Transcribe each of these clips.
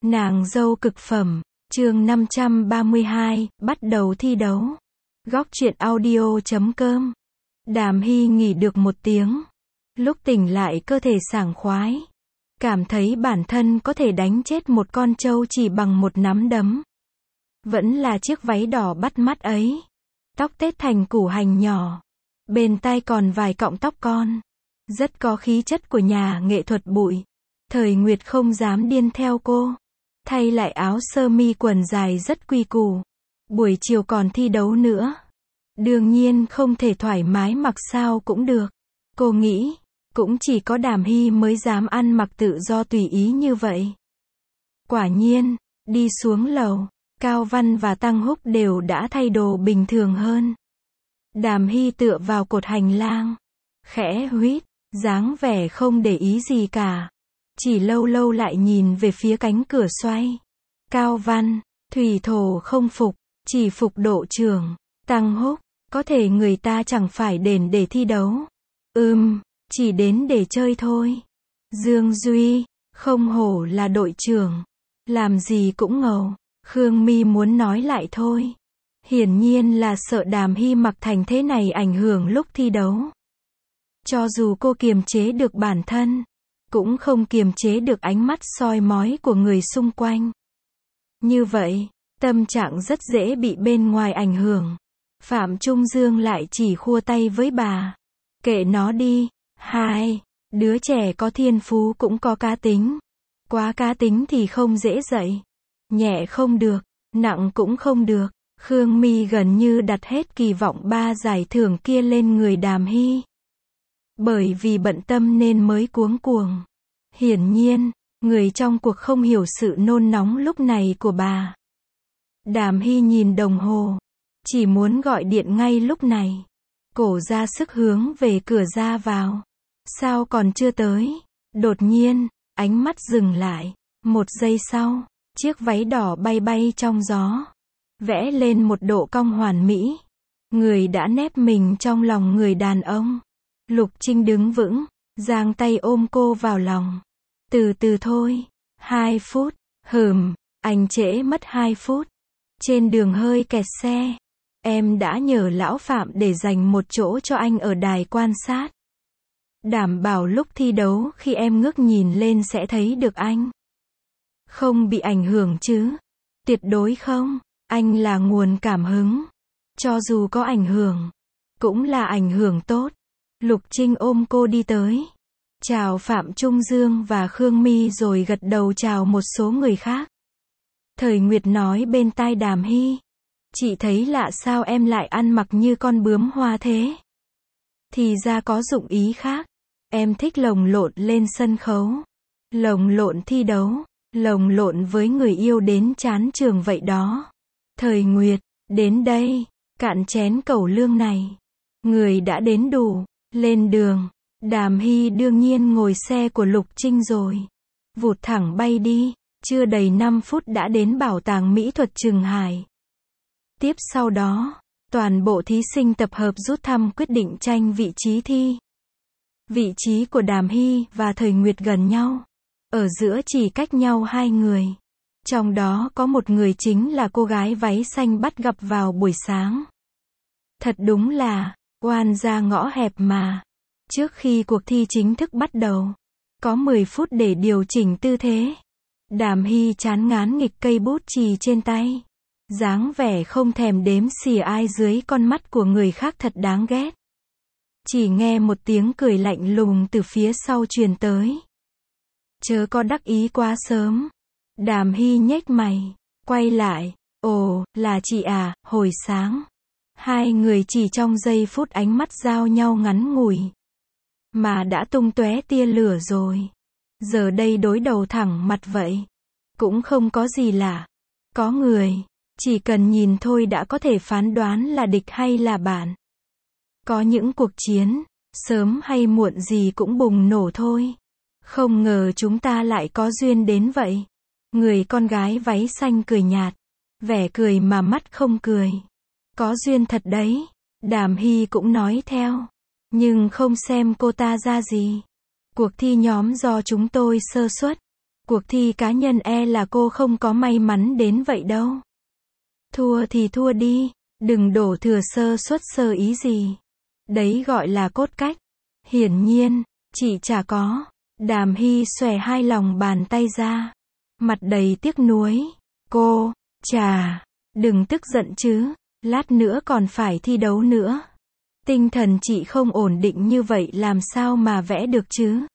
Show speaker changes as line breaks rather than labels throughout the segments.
Nàng dâu cực phẩm, chương 532, bắt đầu thi đấu. Góc truyện audio.com. Đàm Hy nghỉ được một tiếng. Lúc tỉnh lại cơ thể sảng khoái. Cảm thấy bản thân có thể đánh chết một con trâu chỉ bằng một nắm đấm. Vẫn là chiếc váy đỏ bắt mắt ấy. Tóc tết thành củ hành nhỏ. Bên tai còn vài cọng tóc con. Rất có khí chất của nhà nghệ thuật bụi. Thời Nguyệt không dám điên theo cô. Thay lại áo sơ mi quần dài rất quy củ. Buổi chiều còn thi đấu nữa. Đương nhiên không thể thoải mái mặc sao cũng được. Cô nghĩ, cũng chỉ có Đàm Hy mới dám ăn mặc tự do tùy ý như vậy. Quả nhiên, đi xuống lầu, Cao Văn và Tăng Húc đều đã thay đồ bình thường hơn. Đàm Hy tựa vào cột hành lang, khẽ huýt, dáng vẻ không để ý gì cả. Chỉ lâu lâu lại nhìn về phía cánh cửa xoay. Cao Văn, thủy thổ không phục, chỉ phục độ trưởng. Tăng Húc, có thể người ta chẳng phải đến để thi đấu. Chỉ đến để chơi thôi. Dương Duy, không hổ là đội trưởng. Làm gì cũng ngầu. Khương My muốn nói lại thôi. Hiển nhiên là sợ Đàm Hy mặc thành thế này ảnh hưởng lúc thi đấu. Cho dù cô kiềm chế được bản thân, cũng không kiềm chế được ánh mắt soi mói của người xung quanh. Như vậy, tâm trạng rất dễ bị bên ngoài ảnh hưởng. Phạm Trung Dương lại chỉ khua tay với bà. Kệ nó đi, đứa trẻ có thiên phú cũng có cá tính. Quá cá tính thì không dễ dạy. Nhẹ không được, nặng cũng không được. Khương My gần như đặt hết kỳ vọng 3 giải thưởng kia lên người Đàm Hy. Bởi vì bận tâm nên mới cuống cuồng. Hiển nhiên, người trong cuộc không hiểu sự nôn nóng lúc này của bà. Đàm Hy nhìn đồng hồ, chỉ muốn gọi điện ngay lúc này. Cổ ra sức hướng về cửa ra vào. Sao còn chưa tới? Đột nhiên, ánh mắt dừng lại. Một giây sau, chiếc váy đỏ bay bay trong gió. Vẽ lên một độ cong hoàn mỹ. Người đã nép mình trong lòng người đàn ông. Lục Trinh đứng vững, giang tay ôm cô vào lòng. Từ từ thôi. 2 phút. Anh trễ mất 2 phút. Trên đường hơi kẹt xe. Em đã nhờ lão Phạm để dành một chỗ cho anh ở đài quan sát. Đảm bảo lúc thi đấu khi em ngước nhìn lên sẽ thấy được anh. Không bị ảnh hưởng chứ? Tuyệt đối không. Anh là nguồn cảm hứng. Cho dù có ảnh hưởng, cũng là ảnh hưởng tốt. Lục Trinh ôm cô đi tới. Chào Phạm Trung Dương và Khương My rồi gật đầu chào một số người khác. Thời Nguyệt nói bên tai Đàm Hy. Chị thấy lạ sao em lại ăn mặc như con bướm hoa thế? Thì ra có dụng ý khác. Em thích lồng lộn lên sân khấu. Lồng lộn thi đấu. Lồng lộn với người yêu đến chán trường vậy đó. Thời Nguyệt, đến đây. Cạn chén cẩu lương này. Người đã đến đủ. Lên đường. Đàm Hy đương nhiên ngồi xe của Lục Trinh rồi. Vụt thẳng bay đi. Chưa đầy 5 phút đã đến bảo tàng mỹ thuật Trường Hải. Tiếp sau đó, toàn bộ thí sinh tập hợp rút thăm quyết định tranh vị trí thi. Vị trí của Đàm Hy và Thời Nguyệt gần nhau. Ở giữa chỉ cách nhau 2 người. Trong đó có một người chính là cô gái váy xanh bắt gặp vào buổi sáng. Thật đúng là, oan ra ngõ hẹp mà. Trước khi cuộc thi chính thức bắt đầu, có 10 phút để điều chỉnh tư thế. Đàm Hy chán ngán nghịch cây bút chì trên tay. Dáng vẻ không thèm đếm xỉa ai dưới con mắt của người khác thật đáng ghét. Chỉ nghe một tiếng cười lạnh lùng từ phía sau truyền tới. Chớ có đắc ý quá sớm. Đàm Hy nhếch mày, quay lại. Ồ, là chị à, hồi sáng. 2 người chỉ trong giây phút ánh mắt giao nhau ngắn ngủi. Mà đã tung tóe tia lửa rồi. Giờ đây đối đầu thẳng mặt vậy. Cũng không có gì lạ. Có người, chỉ cần nhìn thôi đã có thể phán đoán là địch hay là bạn. Có những cuộc chiến, sớm hay muộn gì cũng bùng nổ thôi. Không ngờ chúng ta lại có duyên đến vậy. Người con gái váy xanh cười nhạt. Vẻ cười mà mắt không cười. Có duyên thật đấy. Đàm Hy cũng nói theo. Nhưng không xem cô ta ra gì. Cuộc thi nhóm do chúng tôi sơ suất. Cuộc thi cá nhân là cô không có may mắn đến vậy đâu. Thua thì thua đi, đừng đổ thừa sơ suất sơ ý gì. Đấy gọi là cốt cách. Hiển nhiên, chị chả có. Đàm Hy xòe hai lòng bàn tay ra. Mặt đầy tiếc nuối. Cô, chà, đừng tức giận chứ. Lát nữa còn phải thi đấu nữa. Tinh thần chị không ổn định như vậy làm sao mà vẽ được chứ.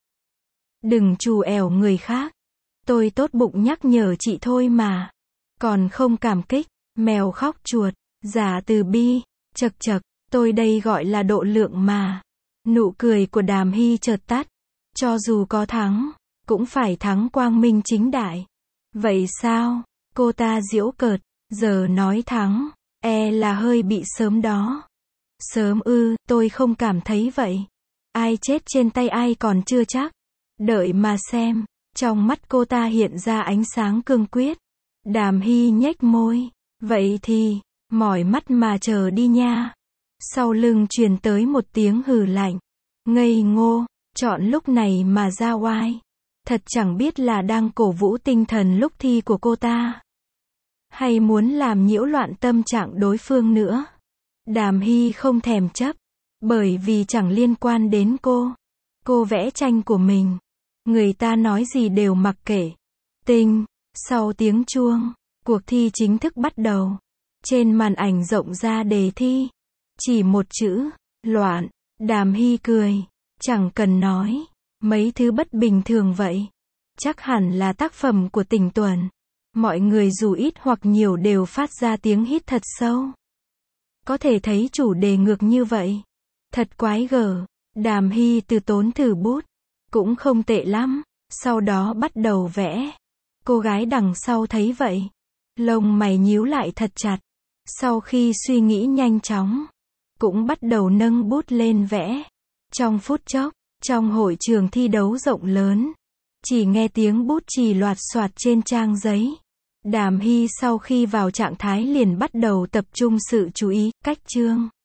Đừng trù ẻo người khác. Tôi tốt bụng nhắc nhở chị thôi mà. Còn không cảm kích. Mèo khóc chuột. Giả từ bi. Chật chật. Tôi đây gọi là độ lượng mà. Nụ cười của Đàm Hy chợt tắt. Cho dù có thắng, cũng phải thắng quang minh chính đại. Vậy sao? Cô ta giễu cợt. Giờ nói thắng, là hơi bị sớm đó. Sớm ư, tôi không cảm thấy vậy. Ai chết trên tay ai còn chưa chắc. Đợi mà xem. Trong mắt cô ta hiện ra ánh sáng cương quyết. Đàm Hy nhếch môi. Vậy thì, mỏi mắt mà chờ đi nha. Sau lưng truyền tới một tiếng hừ lạnh. Ngây ngô, chọn lúc này mà ra oai. Thật chẳng biết là đang cổ vũ tinh thần lúc thi của cô ta. Hay muốn làm nhiễu loạn tâm trạng đối phương nữa. Đàm Hy không thèm chấp. Bởi vì chẳng liên quan đến cô. Cô vẽ tranh của mình. Người ta nói gì đều mặc kệ. Tinh, sau tiếng chuông, cuộc thi chính thức bắt đầu. Trên màn ảnh rộng ra đề thi. Chỉ một chữ, loạn. Đàm Hy cười. Chẳng cần nói. Mấy thứ bất bình thường vậy. Chắc hẳn là tác phẩm của Tỉnh Tuần. Mọi người dù ít hoặc nhiều đều phát ra tiếng hít thật sâu. Có thể thấy chủ đề ngược như vậy. Thật quái gở. Đàm Hy từ tốn thử bút. Cũng không tệ lắm. Sau đó bắt đầu vẽ. Cô gái đằng sau thấy vậy. Lông mày nhíu lại thật chặt. Sau khi suy nghĩ nhanh chóng. Cũng bắt đầu nâng bút lên vẽ. Trong phút chốc, trong hội trường thi đấu rộng lớn. Chỉ nghe tiếng bút chì loạt soạt trên trang giấy. Đàm Hy sau khi vào trạng thái liền bắt đầu tập trung sự chú ý, cách chương.